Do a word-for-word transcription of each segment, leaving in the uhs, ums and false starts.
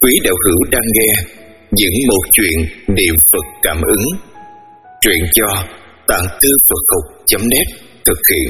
Quý đạo hữu đang nghe những một chuyện niệm Phật cảm ứng. Truyện do tạng thư Phật học chấm net thực hiện.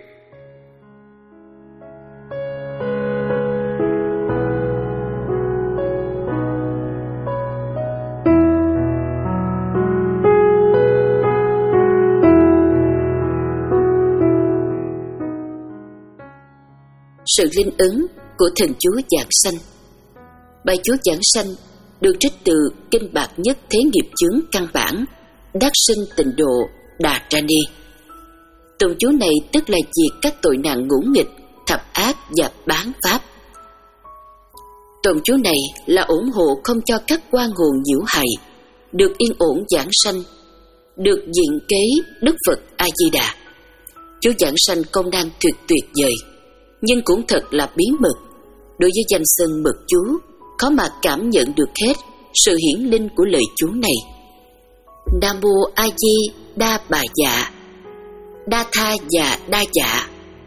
Sự linh ứng của thần chú Giảng Sanh. Bài chú Giảng Sanh được trích từ Kinh Bạc Nhất Thế Nghiệp Chướng Căn Bản Đắc Sinh Tịnh Độ Đà Ra Ni. Tụng chú này tức là diệt các tội nạn ngũ nghịch, thập ác và bán pháp. Tụng chú này là ủng hộ không cho các oan hồn nhiễu hại, được yên ổn giảng sanh, được diện kế Đức Phật A Di Đà. Chú Giảng Sanh công năng tuyệt tuyệt vời, nhưng cũng thật là bí mật. Đối với danh xưng mật chú, khó mà cảm nhận được hết sự hiển linh của lời chú này. Nam Mô A Di Đa Bà Dạ, Đa Tha Dạ Đa Dạ,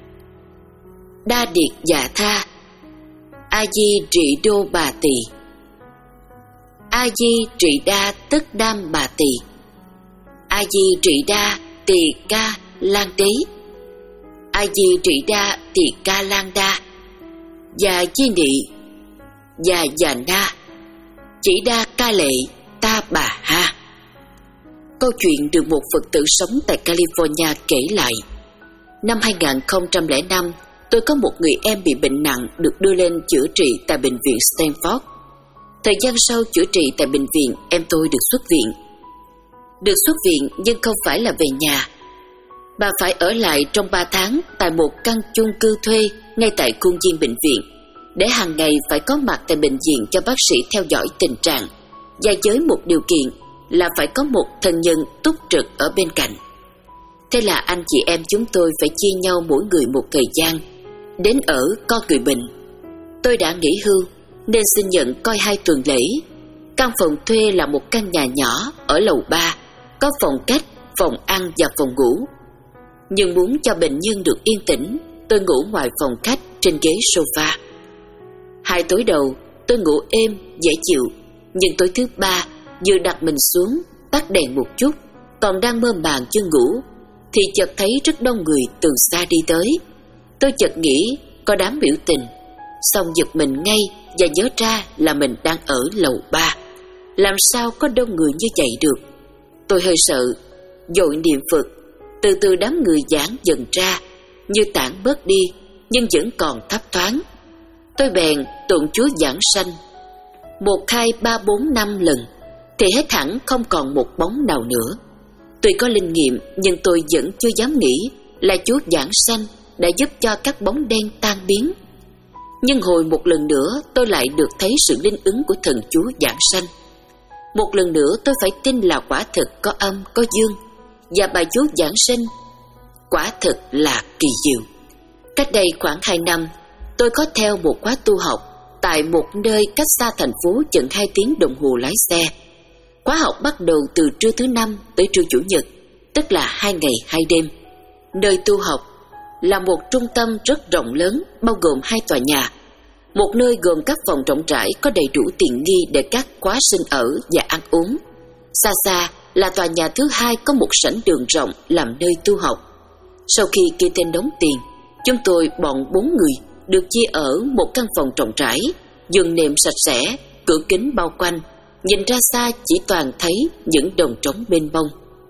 Đa Điệt Dạ Tha, A Di Trị Đô Bà Tỳ, A Di Trị Đa Tức Đam Bà Tỳ, A Di Trị Đa Tỳ Ca Lan Đế, A Di Trị Đa Tỳ Ca Lan Đa, Và Di Nị, Và Già Na, Chỉ Đa Ca Lệ Ta Bà Ha. Câu chuyện được một Phật tử sống tại California kể lại. Năm hai không không năm, tôi có một người em bị bệnh nặng được đưa lên chữa trị tại bệnh viện Stanford. Thời gian sau chữa trị tại bệnh viện, em tôi được xuất viện. Được xuất viện nhưng không phải là về nhà. Bà phải ở lại trong ba tháng tại một căn chung cư thuê ngay tại khuôn viên bệnh viện, để hàng ngày phải có mặt tại bệnh viện cho bác sĩ theo dõi tình trạng, và với một điều kiện là phải có một thân nhân túc trực ở bên cạnh. Thế là anh chị em chúng tôi phải chia nhau mỗi người một thời gian đến ở coi người bệnh. Tôi đã nghỉ hưu nên xin nhận coi hai tuần lễ. Căn phòng thuê là một căn nhà nhỏ ở lầu ba, có phòng khách, phòng ăn và phòng ngủ. Nhưng muốn cho bệnh nhân được yên tĩnh, tôi ngủ ngoài phòng khách trên ghế sofa. Hai tối đầu tôi ngủ êm, dễ chịu. Nhưng tối thứ ba, vừa đặt mình xuống, tắt đèn một chút, còn đang mơ màng chưa ngủ, thì chợt thấy rất đông người từ xa đi tới. Tôi chợt nghĩ có đám biểu tình, xong giật mình ngay và nhớ ra là mình đang ở lầu ba. Làm sao có đông người như vậy được? Tôi hơi sợ, vội niệm Phật. Từ từ đám người giãn dần ra, như tản bớt đi, nhưng vẫn còn thấp thoáng. Tôi bèn tụng chú Giảng Sanh một, hai, ba, bốn, năm lần, thì hết hẳn không còn một bóng nào nữa. Tuy có linh nghiệm, nhưng tôi vẫn chưa dám nghĩ là chú Giảng Sanh đã giúp cho các bóng đen tan biến. Nhưng hồi một lần nữa tôi lại được thấy sự linh ứng của thần chú Giảng Sanh. Một lần nữa tôi phải tin là quả thực có âm có dương, và bài chú Giảng Sanh quả thực là kỳ diệu. Cách đây khoảng hai năm, tôi có theo một khóa tu học tại một nơi cách xa thành phố chừng hai tiếng đồng hồ lái xe. Khóa học bắt đầu từ trưa thứ năm tới trưa chủ nhật, tức là hai ngày hai đêm. Nơi tu học là một trung tâm rất rộng lớn, bao gồm hai tòa nhà. Một nơi gồm các phòng rộng rãi có đầy đủ tiện nghi để các khóa sinh ở và ăn uống. Xa xa là tòa nhà thứ hai có một sảnh đường rộng làm nơi tu học. Sau khi kê tên đóng tiền, chúng tôi bọn bốn người được chia ở một căn phòng rộng rãi, giường nệm sạch sẽ, cửa kính bao quanh, nhìn ra xa chỉ toàn thấy những đồng trống mênh mông.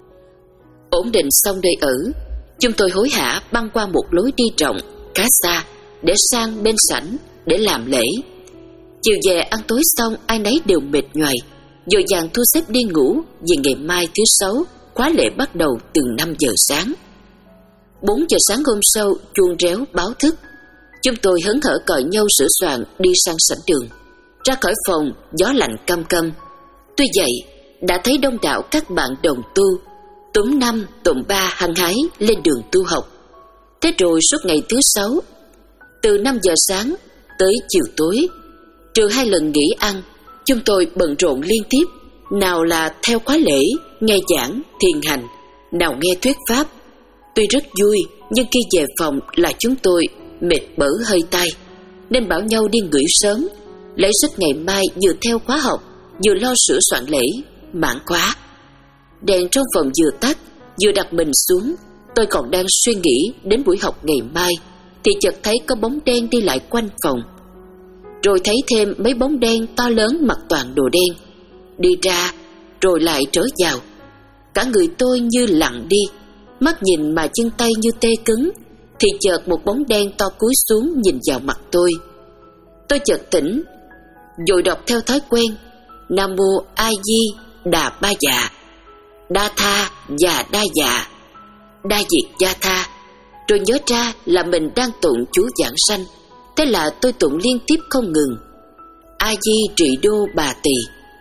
Ổn định xong nơi ở, chúng tôi hối hả băng qua một lối đi rộng khá xa để sang bên sảnh để làm lễ. Chiều về ăn tối xong, ai nấy đều mệt nhoài, vội vàng thu xếp đi ngủ vì ngày mai thứ sáu khóa lễ bắt đầu từ năm giờ sáng. Bốn giờ sáng hôm sau, chuông réo báo thức. Chúng tôi hớn hở cởi nhau sửa soạn đi sang sảnh đường. Ra khỏi phòng, gió lạnh căm căm. Tuy vậy, đã thấy đông đảo các bạn đồng tu, túm năm, tụm ba hăng hái lên đường tu học. Thế rồi suốt ngày thứ sáu, từ năm giờ sáng tới chiều tối, trừ hai lần nghỉ ăn, chúng tôi bận rộn liên tiếp. Nào là theo khóa lễ, nghe giảng, thiền hành, nào nghe thuyết pháp. Tuy rất vui, nhưng khi về phòng là chúng tôi mệt bở hơi tay, nên bảo nhau đi nghỉ sớm. lấy sức ngày mai vừa theo khóa học, vừa lo sửa soạn lễ, mãn khóa. Đèn trong phòng vừa tắt, vừa đặt mình xuống, tôi còn đang suy nghĩ đến buổi học ngày mai, thì chợt thấy có bóng đen đi lại quanh phòng. Rồi thấy thêm mấy bóng đen to lớn mặc toàn đồ đen, đi ra rồi lại trở vào. Cả người tôi như lặng đi, mắt nhìn mà chân tay như tê cứng. Thì chợt một bóng đen to cúi xuống nhìn vào mặt tôi. Tôi chợt tỉnh, vội đọc theo thói quen: Nam Mô A Di Đà Ba Dạ, Đa Tha và Đa Dạ, Đa Diệt Gia Tha. Rồi nhớ ra là mình đang tụng chú giảng sanh. Thế là tôi tụng liên tiếp không ngừng: A Di Trị Đô Bà Tỳ,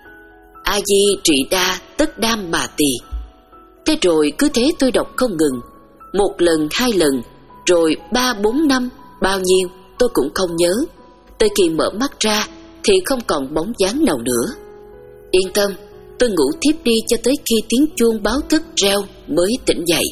A Di Trị Đa Tất Đam Bà Tỳ. Thế rồi cứ thế tôi đọc không ngừng, một lần, hai lần, rồi ba, bốn, năm, bao nhiêu tôi cũng không nhớ. Tới khi mở mắt ra thì không còn bóng dáng nào nữa. Yên tâm, tôi ngủ thiếp đi cho tới khi tiếng chuông báo thức reo mới tỉnh dậy.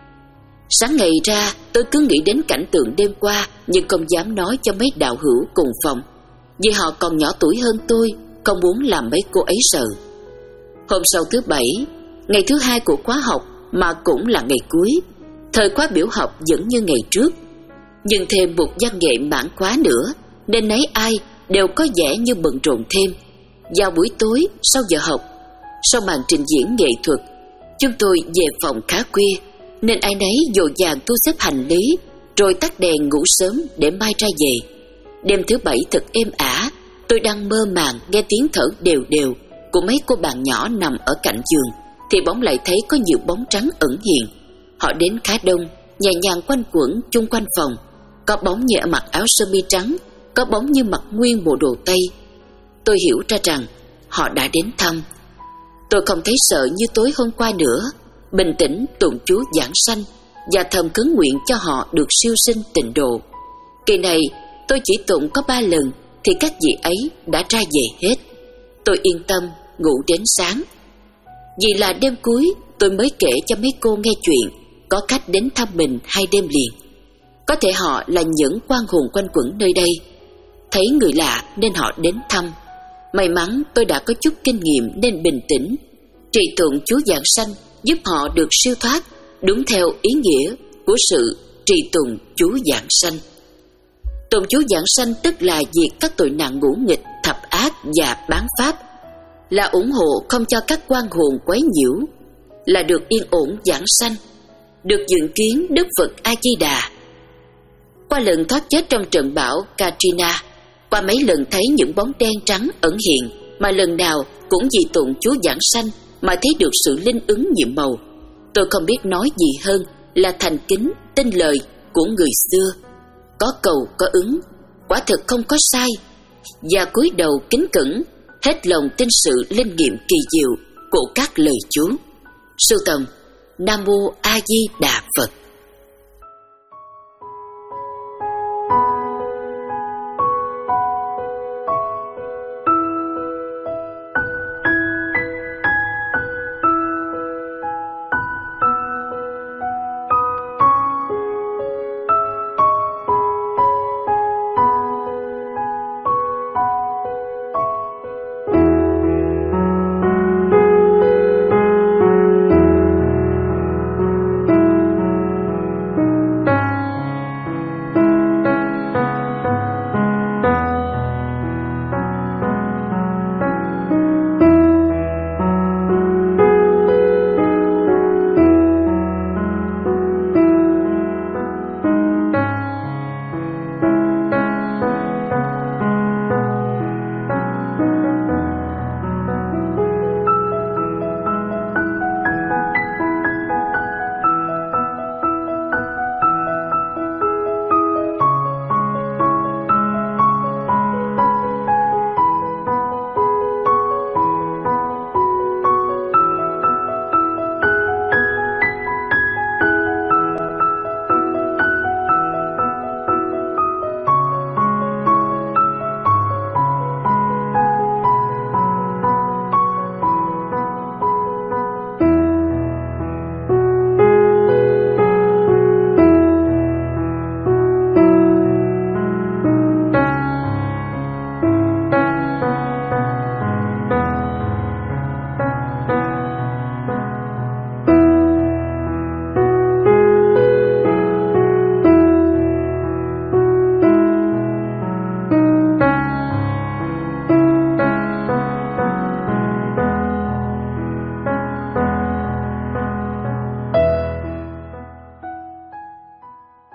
Sáng ngày ra, tôi cứ nghĩ đến cảnh tượng đêm qua, nhưng không dám nói cho mấy đạo hữu cùng phòng, vì họ còn nhỏ tuổi hơn tôi, không muốn làm mấy cô ấy sợ. Hôm sau thứ bảy, ngày thứ hai của khóa học mà cũng là ngày cuối, thời khóa biểu học vẫn như ngày trước, nhưng thêm một văn nghệ mãn khóa nữa, nên nấy ai đều có vẻ như bận rộn thêm. Vào buổi tối sau giờ học, sau màn trình diễn nghệ thuật, chúng tôi về phòng khá khuya, nên ai nấy vội vàng thu xếp hành lý, rồi tắt đèn ngủ sớm để mai ra về. Đêm thứ bảy thật êm ả, tôi đang mơ màng nghe tiếng thở đều đều của mấy cô bạn nhỏ nằm ở cạnh giường, thì bỗng lại thấy có nhiều bóng trắng ẩn hiện. Họ đến khá đông, nhẹ nhàng quanh quẩn chung quanh phòng. Có bóng như mặc áo sơ mi trắng, có bóng như mặc nguyên bộ đồ tây. Tôi hiểu ra rằng họ đã đến thăm. Tôi không thấy sợ như tối hôm qua nữa, bình tĩnh tụng chú giảng sanh và thầm khấn nguyện cho họ được siêu sinh tịnh độ. Kỳ này tôi chỉ tụng có ba lần thì các vị ấy đã ra về hết. Tôi yên tâm ngủ đến sáng. Vì là đêm cuối, tôi mới kể cho mấy cô nghe chuyện có khách đến thăm mình hai đêm liền. Có thể họ là những quan hồn quanh quẩn nơi đây, thấy người lạ nên họ đến thăm. May mắn tôi đã có chút kinh nghiệm nên bình tĩnh trì tụng chú giảng sanh, giúp họ được siêu thoát đúng theo ý nghĩa của sự trì tụng chú giảng sanh. Tụng chú giảng sanh tức là diệt các tội nạn ngũ nghịch, thập ác và bán pháp, là ủng hộ không cho các quan hồn quấy nhiễu, là được yên ổn giảng sanh, được dự kiến Đức Phật A Di Đà. Qua lần thoát chết trong trận bão Katrina, qua mấy lần thấy những bóng đen trắng ẩn hiện, mà lần nào cũng vì tụng chú giảng sanh mà thấy được sự linh ứng nhiệm màu, tôi không biết nói gì hơn là thành kính tin lời của người xưa. Có cầu có ứng, quả thực không có sai, và cúi đầu kính cẩn, hết lòng tin sự linh nghiệm kỳ diệu của các lời chú. Sưu tầm Nam Mô A Di Đà Phật.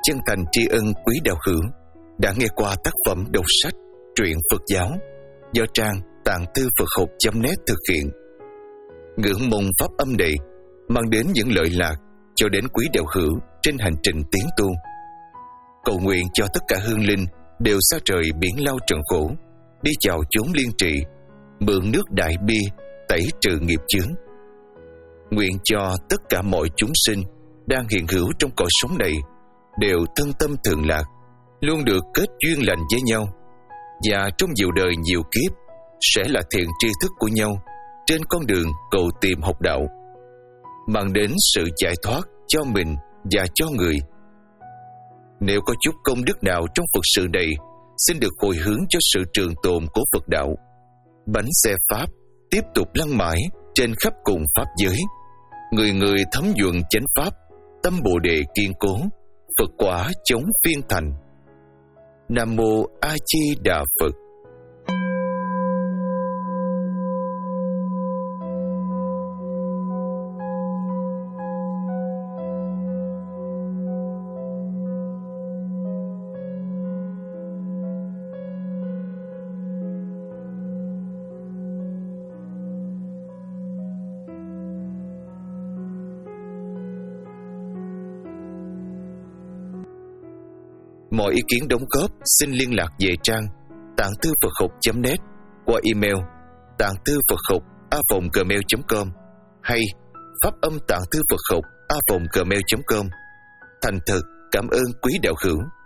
chân thành tri ân quý đạo hữu đã nghe qua tác phẩm đọc sách truyện Phật giáo do trang tạng thư Phật học chấm net thực hiện. Ngưỡng mong pháp âm này mang đến những lợi lạc cho đến quý đạo hữu trên hành trình tiến tu. Cầu nguyện cho tất cả hương linh đều xa trời biển lao trần khổ, đi vào chốn liên trị, mượn nước đại bi tẩy trừ nghiệp chướng. Nguyện cho tất cả mọi chúng sinh đang hiện hữu trong cõi sống này đều thân tâm thường lạc, luôn được kết duyên lành với nhau, và trong nhiều đời nhiều kiếp sẽ là thiện tri thức của nhau trên con đường cầu tìm học đạo, mang đến sự giải thoát cho mình và cho người. Nếu có chút công đức nào trong Phật sự này, xin được hồi hướng cho sự trường tồn của Phật đạo. Bánh xe Pháp tiếp tục lăn mãi trên khắp cùng Pháp giới, người người thấm nhuận chánh Pháp, tâm Bồ Đề kiên cố, Phật quả chống phiên thành. Nam Mô A Di Đà Phật. Mọi ý kiến đóng góp xin liên lạc về trang tạng thư Phật học chấm net qua email tạng thư Phật học a vòng gmail chấm com hay pháp âm tạng thư Phật học a vòng gmail chấm com. Thành thực cảm ơn quý đạo hữu.